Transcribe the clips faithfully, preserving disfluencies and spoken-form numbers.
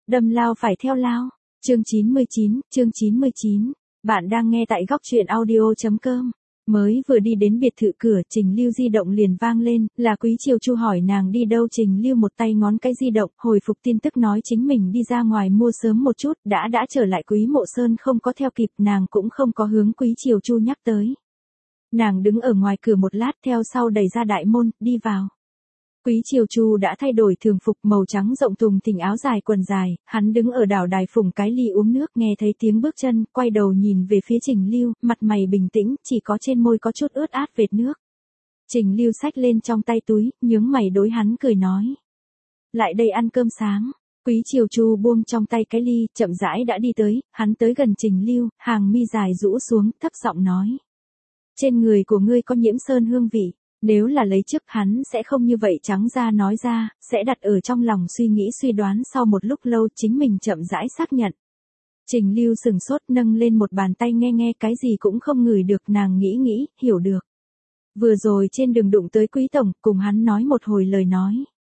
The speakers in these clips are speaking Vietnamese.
Đâm lao phải theo lao. Chương chín mươi chín, chương chín mươi chín. Bạn đang nghe tại góc truyện audio chấm com. Mới vừa đi đến biệt thự cửa, Trình Lưu di động liền vang lên, là Quý Triều Chu hỏi nàng đi đâu. Trình Lưu một tay ngón cái di động, hồi phục tin tức nói chính mình đi ra ngoài mua sớm một chút, đã đã trở lại. Quý Mộ Sơn không có theo kịp, nàng cũng không có hướng Quý Triều Chu nhắc tới. Nàng đứng ở ngoài cửa một lát, theo sau đẩy ra đại môn, đi vào. Quý Triều Chu đã thay đổi thường phục màu trắng rộng thùng thình, áo dài quần dài, hắn đứng ở đảo đài phủng cái ly uống nước, nghe thấy tiếng bước chân, quay đầu nhìn về phía Trình Lưu, mặt mày bình tĩnh, chỉ có trên môi có chút ướt át vệt nước. Trình Lưu xách lên trong tay túi, nhướng mày đối hắn cười nói. Lại đây ăn cơm sáng. Quý Triều Chu buông trong tay cái ly, chậm rãi đã đi tới, hắn tới gần Trình Lưu, hàng mi dài rũ xuống, thấp giọng nói. Trên người của ngươi có nhiễm sơn hương vị. Nếu là lấy trước hắn sẽ không như vậy trắng ra nói ra, sẽ đặt ở trong lòng suy nghĩ suy đoán. Sau một lúc lâu chính mình chậm rãi xác nhận. Trình Lưu sừng sốt, nâng lên một bàn tay nghe nghe, cái gì cũng không ngửi được. Nàng nghĩ nghĩ, hiểu được. Vừa rồi trên đường đụng tới Quý Tổng, cùng hắn nói một hồi lời nói.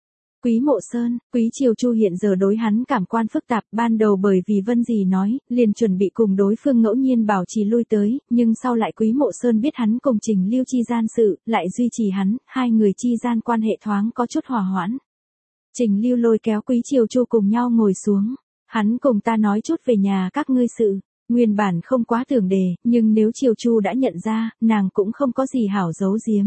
Quý Mộ Sơn, Quý Triều Chu hiện giờ đối hắn cảm quan phức tạp, ban đầu bởi vì Vân Dì nói, liền chuẩn bị cùng đối phương ngẫu nhiên bảo trì lui tới, nhưng sau lại Quý Mộ Sơn biết hắn cùng Trình Lưu chi gian sự, lại duy trì hắn, hai người chi gian quan hệ thoáng có chút hòa hoãn. Trình Lưu lôi kéo Quý Triều Chu cùng nhau ngồi xuống, hắn cùng ta nói chút về nhà các ngươi sự, nguyên bản không quá tưởng đề, nhưng nếu Triều Chu đã nhận ra, nàng cũng không có gì hảo giấu giếm.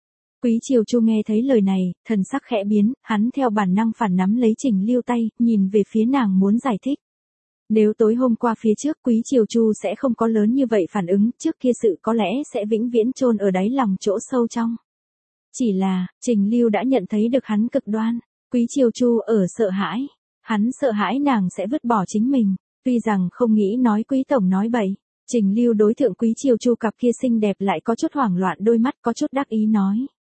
Quý Triều Chu nghe thấy lời này, thần sắc khẽ biến, hắn theo bản năng phản nắm lấy Trình Lưu tay, nhìn về phía nàng muốn giải thích. Nếu tối hôm qua phía trước Quý Triều Chu sẽ không có lớn như vậy phản ứng, trước kia sự có lẽ sẽ vĩnh viễn chôn ở đáy lòng chỗ sâu trong. Chỉ là, Trình Lưu đã nhận thấy được hắn cực đoan, Quý Triều Chu ở sợ hãi, hắn sợ hãi nàng sẽ vứt bỏ chính mình, tuy rằng không nghĩ nói Quý Tổng nói bậy. Trình Lưu đối thượng Quý Triều Chu cặp kia xinh đẹp lại có chút hoảng loạn đôi mắt, có chút đắc ý nói.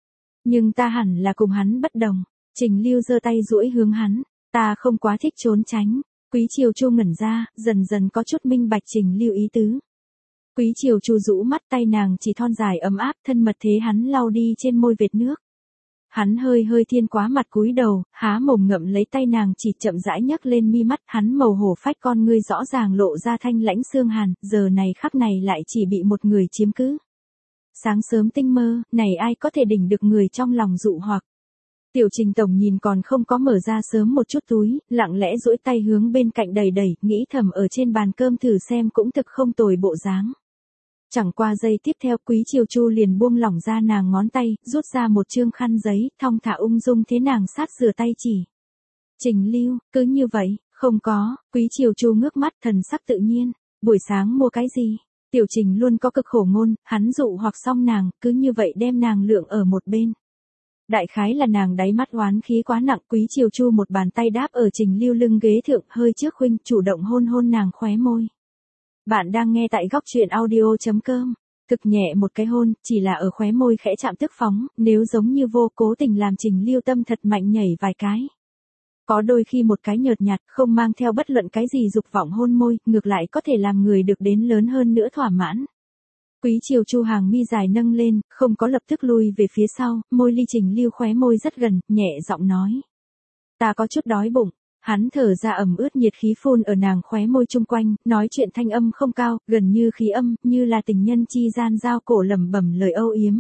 Nhưng ta hẳn là cùng hắn bất đồng. Trình Lưu giơ tay duỗi hướng hắn. Ta không quá thích trốn tránh. Quý Triều Chu ngẩn ra, dần dần có chút minh bạch Trình Lưu ý tứ. Quý Triều Chu rũ mắt, tay nàng chỉ thon dài ấm áp, thân mật thế hắn lau đi trên môi vệt nước. Hắn hơi hơi thiên quá mặt cúi đầu, há mồm ngậm lấy tay nàng, chỉ chậm rãi nhấc lên mi mắt. Hắn màu hổ phách con ngươi rõ ràng lộ ra thanh lãnh xương hàn, giờ này khắc này lại chỉ bị một người chiếm cứ. Sáng sớm tinh mơ, này ai có thể đỉnh được người trong lòng dụ hoặc. Tiểu Trình Tổng nhìn còn không có mở ra sớm một chút túi, lặng lẽ duỗi tay hướng bên cạnh đầy đẩy, nghĩ thầm ở trên bàn cơm thử xem cũng thực không tồi bộ dáng. Chẳng qua giây tiếp theo Quý Triều Chu liền buông lỏng ra nàng ngón tay, rút ra một chương khăn giấy, thong thả ung dung thế nàng sát rửa tay chỉ. Trình Lưu, cứ như vậy, không có. Quý Triều Chu ngước mắt, thần sắc tự nhiên. Buổi sáng mua cái gì? Tiểu Trình luôn có cực khổ ngôn, hắn dụ hoặc xong nàng, cứ như vậy đem nàng lượng ở một bên. Đại khái là nàng đáy mắt oán khí quá nặng. Quý Triều Chu một bàn tay đáp ở Trình Lưu lưng ghế thượng, hơi trước khuynh, chủ động hôn hôn nàng khóe môi. Bạn đang nghe tại góc truyện audio chấm com. Cực nhẹ một cái hôn, chỉ là ở khóe môi khẽ chạm tức phóng, nếu giống như vô cố tình làm Trình Lưu tâm thật mạnh nhảy vài cái. Có đôi khi một cái nhợt nhạt, không mang theo bất luận cái gì dục vọng hôn môi, ngược lại có thể làm người được đến lớn hơn nữa thỏa mãn. Quý Triều Chu hàng mi dài nâng lên, không có lập tức lui về phía sau, môi ly Trình Lưu khóe môi rất gần, nhẹ giọng nói. Ta có chút đói bụng. Hắn thở ra ẩm ướt nhiệt khí phun ở nàng khóe môi chung quanh, nói chuyện thanh âm không cao, gần như khí âm, như là tình nhân chi gian giao cổ lẩm bẩm lời âu yếm.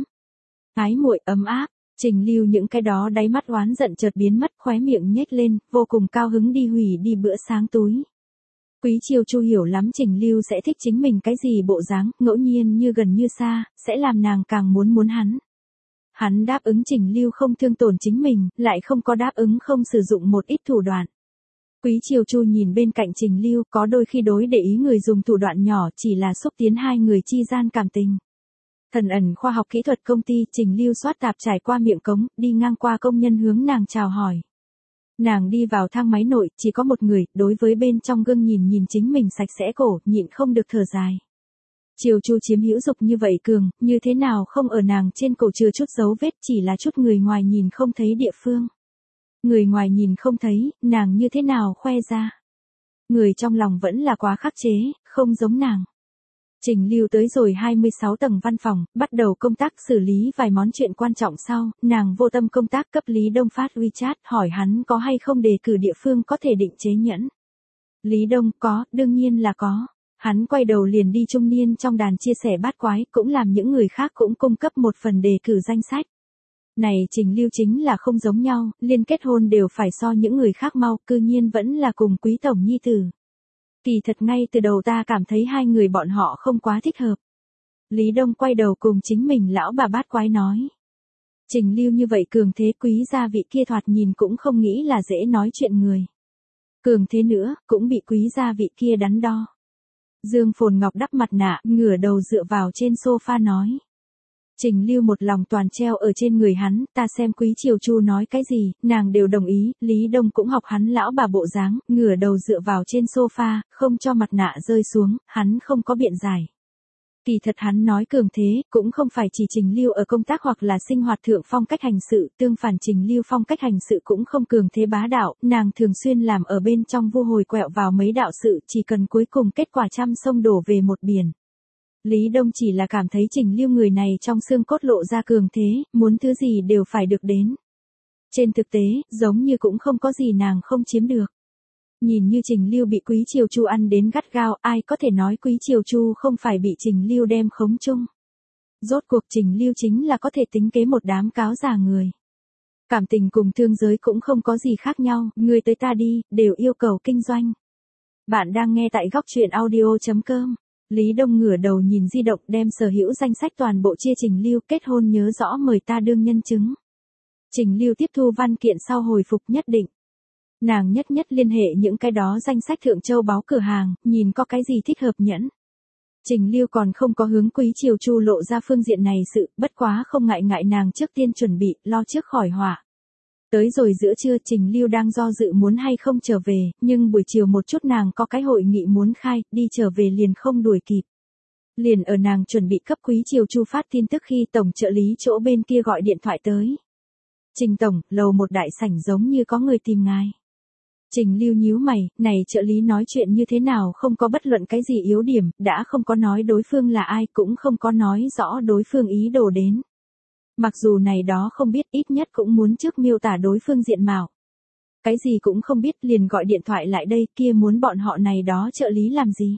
Ái muội ấm áp. Trình Lưu những cái đó đáy mắt oán giận chợt biến mất, khóe miệng nhếch lên, vô cùng cao hứng đi hủy đi bữa sáng túi. Quý Triều Chu hiểu lắm Trình Lưu sẽ thích chính mình cái gì bộ dáng, ngẫu nhiên như gần như xa, sẽ làm nàng càng muốn muốn hắn. Hắn đáp ứng Trình Lưu không thương tổn chính mình, lại không có đáp ứng không sử dụng một ít thủ đoạn. Quý Triều Chu nhìn bên cạnh Trình Lưu, có đôi khi đối để ý người dùng thủ đoạn nhỏ chỉ là xúc tiến hai người chi gian cảm tình. Thần ẩn khoa học kỹ thuật công ty, Trình Lưu soát tạp trải qua miệng cống, đi ngang qua công nhân hướng nàng chào hỏi. Nàng đi vào thang máy nội, chỉ có một người, đối với bên trong gương nhìn nhìn chính mình sạch sẽ cổ, nhịn không được thở dài. Triều Chu chiếm hữu dục như vậy cường, như thế nào không ở nàng trên cổ chừa chút dấu vết, chỉ là chút người ngoài nhìn không thấy địa phương. Người ngoài nhìn không thấy, nàng như thế nào khoe ra. Người trong lòng vẫn là quá khắc chế, không giống nàng. Trình Lưu tới rồi hai mươi sáu tầng văn phòng, bắt đầu công tác xử lý vài món chuyện quan trọng sau, nàng vô tâm công tác cấp Lý Đông phát WeChat hỏi hắn có hay không đề cử địa phương có thể định chế nhẫn. Lý Đông, có, đương nhiên là có. Hắn quay đầu liền đi trung niên trong đàn chia sẻ bát quái, cũng làm những người khác cũng cung cấp một phần đề cử danh sách. Này Trình Lưu chính là không giống nhau, liên kết hôn đều phải so những người khác mau, cư nhiên vẫn là cùng quý tổng nhi tử. Kỳ thật ngay từ đầu ta cảm thấy hai người bọn họ không quá thích hợp. Lý Đông quay đầu cùng chính mình lão bà bát quái nói. Trình Lưu như vậy cường thế quý gia vị kia thoạt nhìn cũng không nghĩ là dễ nói chuyện người. Cường thế nữa, cũng bị quý gia vị kia đắn đo. Dương Phồn Ngọc đắp mặt nạ, ngửa đầu dựa vào trên sofa nói. Trình Lưu một lòng toàn treo ở trên người hắn, ta xem Quý Triều Chu nói cái gì, nàng đều đồng ý, Lý Đông cũng học hắn lão bà bộ dáng, ngửa đầu dựa vào trên sofa, không cho mặt nạ rơi xuống, hắn không có biện giải. Kỳ thật hắn nói cường thế, cũng không phải chỉ Trình Lưu ở công tác hoặc là sinh hoạt thượng phong cách hành sự, tương phản Trình Lưu phong cách hành sự cũng không cường thế bá đạo, nàng thường xuyên làm ở bên trong vu hồi quẹo vào mấy đạo sự, chỉ cần cuối cùng kết quả trăm sông đổ về một biển. Lý Đông chỉ là cảm thấy Trình Lưu người này trong xương cốt lộ ra cường thế, muốn thứ gì đều phải được đến. Trên thực tế, giống như cũng không có gì nàng không chiếm được. Nhìn như Trình Lưu bị Quý Triều Chu ăn đến gắt gao, ai có thể nói Quý Triều Chu không phải bị Trình Lưu đem khống chung. Rốt cuộc Trình Lưu chính là có thể tính kế một đám cáo già người. Cảm tình cùng thương giới cũng không có gì khác nhau, người tới ta đi, đều yêu cầu kinh doanh. Bạn đang nghe tại góc truyện audio chấm com. Lý Đông ngửa đầu nhìn di động đem sở hữu danh sách toàn bộ chia Trình Lưu kết hôn nhớ rõ mời ta đương nhân chứng. Trình Lưu tiếp thu văn kiện sau hồi phục nhất định. Nàng nhất nhất liên hệ những cái đó danh sách thượng châu báo cửa hàng, nhìn có cái gì thích hợp nhẫn. Trình Lưu còn không có hướng Quý Triều Chu lộ ra phương diện này sự, bất quá không ngại ngại nàng trước tiên chuẩn bị, lo trước khỏi họa. Tới rồi giữa trưa Trình Lưu đang do dự muốn hay không trở về, nhưng buổi chiều một chút nàng có cái hội nghị muốn khai, đi trở về liền không đuổi kịp. Liền ở nàng chuẩn bị cấp Quý Triều Chu phát tin tức khi tổng trợ lý chỗ bên kia gọi điện thoại tới. Trình tổng, lầu một đại sảnh giống như có người tìm ngài. Trình Lưu nhíu mày, này trợ lý nói chuyện như thế nào không có bất luận cái gì yếu điểm, đã không có nói đối phương là ai cũng không có nói rõ đối phương ý đồ đến. Mặc dù này đó không biết ít nhất cũng muốn trước miêu tả đối phương diện mạo. Cái gì cũng không biết liền gọi điện thoại lại đây kia muốn bọn họ này đó trợ lý làm gì.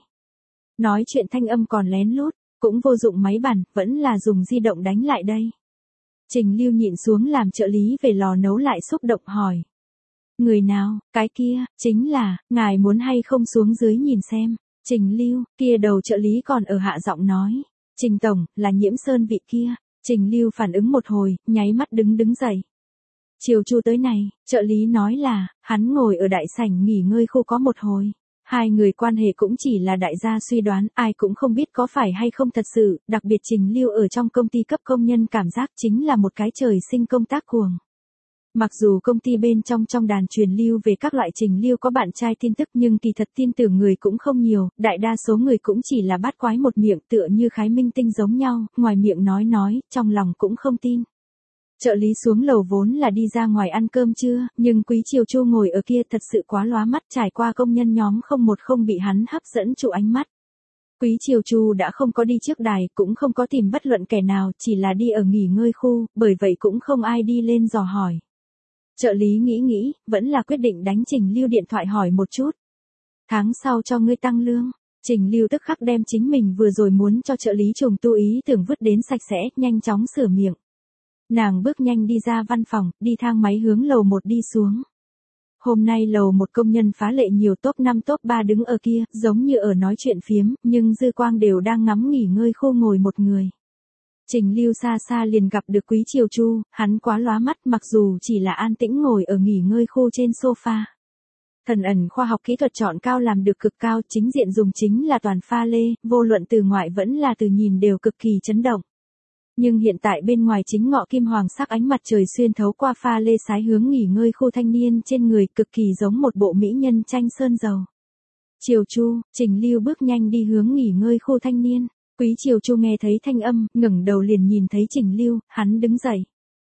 Nói chuyện thanh âm còn lén lút, cũng vô dụng máy bàn, vẫn là dùng di động đánh lại đây. Trình Lưu nhịn xuống làm trợ lý về lò nấu lại xúc động hỏi. Người nào, cái kia, chính là, ngài muốn hay không xuống dưới nhìn xem. Trình Lưu, kia đầu trợ lý còn ở hạ giọng nói. Trình tổng, là Nhiễm Sơn vị kia. Trình Lưu phản ứng một hồi, nháy mắt đứng đứng dậy. Triều Chu tới này, trợ lý nói là, hắn ngồi ở đại sảnh nghỉ ngơi khu có một hồi. Hai người quan hệ cũng chỉ là đại gia suy đoán, ai cũng không biết có phải hay không thật sự, đặc biệt Trình Lưu ở trong công ty cấp công nhân cảm giác chính là một cái trời sinh công tác cuồng. Mặc dù công ty bên trong trong đàn truyền lưu về các loại Trình Lưu có bạn trai tin tức nhưng kỳ thật tin tưởng người cũng không nhiều, đại đa số người cũng chỉ là bát quái một miệng tựa như Khái Minh Tinh giống nhau, ngoài miệng nói nói, trong lòng cũng không tin. Trợ lý xuống lầu vốn là đi ra ngoài ăn cơm trưa, nhưng Quý Triều Chu ngồi ở kia thật sự quá lóa mắt trải qua công nhân nhóm không một không bị hắn hấp dẫn trụ ánh mắt. Quý Triều Chu đã không có đi trước đài, cũng không có tìm bất luận kẻ nào, chỉ là đi ở nghỉ ngơi khu, bởi vậy cũng không ai đi lên dò hỏi. Trợ lý nghĩ nghĩ, vẫn là quyết định đánh Trình Lưu điện thoại hỏi một chút. Tháng sau cho ngươi tăng lương. Trình Lưu tức khắc đem chính mình vừa rồi muốn cho trợ lý trùng tu ý tưởng vứt đến sạch sẽ, nhanh chóng sửa miệng. Nàng bước nhanh đi ra văn phòng, đi thang máy hướng lầu một đi xuống. Hôm nay lầu một công nhân phá lệ nhiều top năm top ba đứng ở kia, giống như ở nói chuyện phiếm, nhưng dư quang đều đang ngắm nghỉ ngơi khô ngồi một người. Trình Lưu xa xa liền gặp được Quý Triều Chu, hắn quá lóa mắt mặc dù chỉ là an tĩnh ngồi ở nghỉ ngơi khu trên sofa. Thần ẩn khoa học kỹ thuật chọn cao làm được cực cao, chính diện dùng chính là toàn pha lê, vô luận từ ngoại vẫn là từ nhìn đều cực kỳ chấn động. Nhưng hiện tại bên ngoài chính ngọ kim hoàng sắc ánh mặt trời xuyên thấu qua pha lê sái hướng nghỉ ngơi khu thanh niên trên người cực kỳ giống một bộ mỹ nhân tranh sơn dầu. Triều Chu, Trình Lưu bước nhanh đi hướng nghỉ ngơi khu thanh niên. Quý Triều Chu nghe thấy thanh âm, ngẩng đầu liền nhìn thấy Trình Lưu, hắn đứng dậy.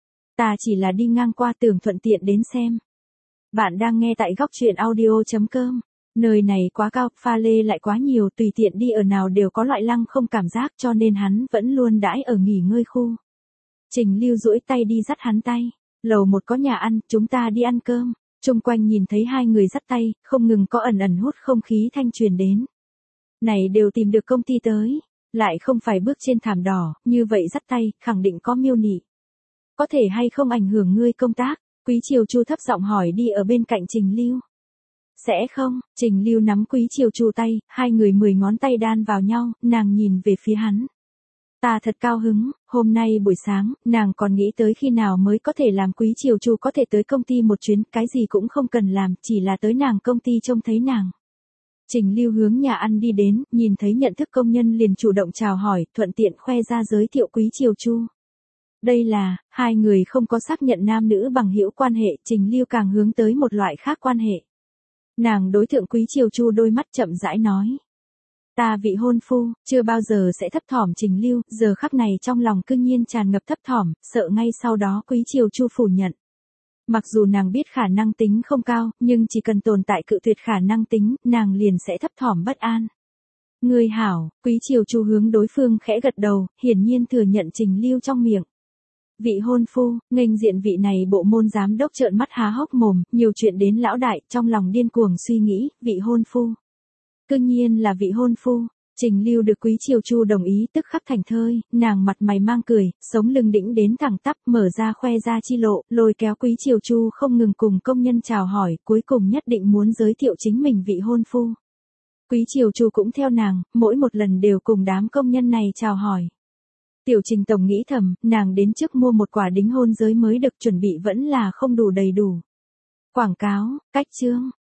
Ta chỉ là đi ngang qua tưởng thuận tiện đến xem. Bạn đang nghe tại góc truyện audio chấm com. Nơi này quá cao, pha lê lại quá nhiều, tùy tiện đi ở nào đều có loại lăng không cảm giác cho nên hắn vẫn luôn đãi ở nghỉ ngơi khu. Trình Lưu duỗi tay đi dắt hắn tay. Lầu một có nhà ăn, chúng ta đi ăn cơm. Chung quanh nhìn thấy hai người dắt tay, không ngừng có ẩn ẩn hút không khí thanh truyền đến. Này đều tìm được công ty tới, lại không phải bước trên thảm đỏ, như vậy dắt tay, khẳng định có miêu nị. Có thể hay không ảnh hưởng ngươi công tác? Quý Triều Chu thấp giọng hỏi đi ở bên cạnh Trình Lưu. Sẽ không, Trình Lưu nắm Quý Triều Chu tay, hai người mười ngón tay đan vào nhau, nàng nhìn về phía hắn. Ta thật cao hứng, hôm nay buổi sáng, nàng còn nghĩ tới khi nào mới có thể làm Quý Triều Chu có thể tới công ty một chuyến, cái gì cũng không cần làm, chỉ là tới nàng công ty trông thấy nàng. Trình Lưu hướng nhà ăn đi đến, nhìn thấy nhận thức công nhân liền chủ động chào hỏi, thuận tiện khoe ra giới thiệu Quý Triều Chu. Đây là, hai người không có xác nhận nam nữ bằng hữu quan hệ, Trình Lưu càng hướng tới một loại khác quan hệ. Nàng đối thượng Quý Triều Chu đôi mắt chậm rãi nói. Ta vị hôn phu, chưa bao giờ sẽ thấp thỏm. Trình Lưu, giờ khắc này trong lòng cương nhiên tràn ngập thấp thỏm, sợ ngay sau đó Quý Triều Chu phủ nhận. Mặc dù nàng biết khả năng tính không cao, nhưng chỉ cần tồn tại cự tuyệt khả năng tính, nàng liền sẽ thấp thỏm bất an. Ngươi hảo, Quý Triều Chu hướng đối phương khẽ gật đầu, hiển nhiên thừa nhận Trình Lưu trong miệng. Vị hôn phu, nghênh diện vị này bộ môn giám đốc trợn mắt há hốc mồm, nhiều chuyện đến lão đại, trong lòng điên cuồng suy nghĩ, vị hôn phu. Cương nhiên là vị hôn phu. Trình Lưu được Quý Triều Chu đồng ý tức khắc thành thơi, nàng mặt mày mang cười, sống lưng đĩnh đến thẳng tắp, mở ra khoe ra chi lộ, lôi kéo Quý Triều Chu không ngừng cùng công nhân chào hỏi, cuối cùng nhất định muốn giới thiệu chính mình vị hôn phu. Quý Triều Chu cũng theo nàng, mỗi một lần đều cùng đám công nhân này chào hỏi. Tiểu Trình tổng nghĩ thầm, nàng đến trước mua một quả đính hôn giới mới được, chuẩn bị vẫn là không đủ đầy đủ. Quảng cáo, cách chương,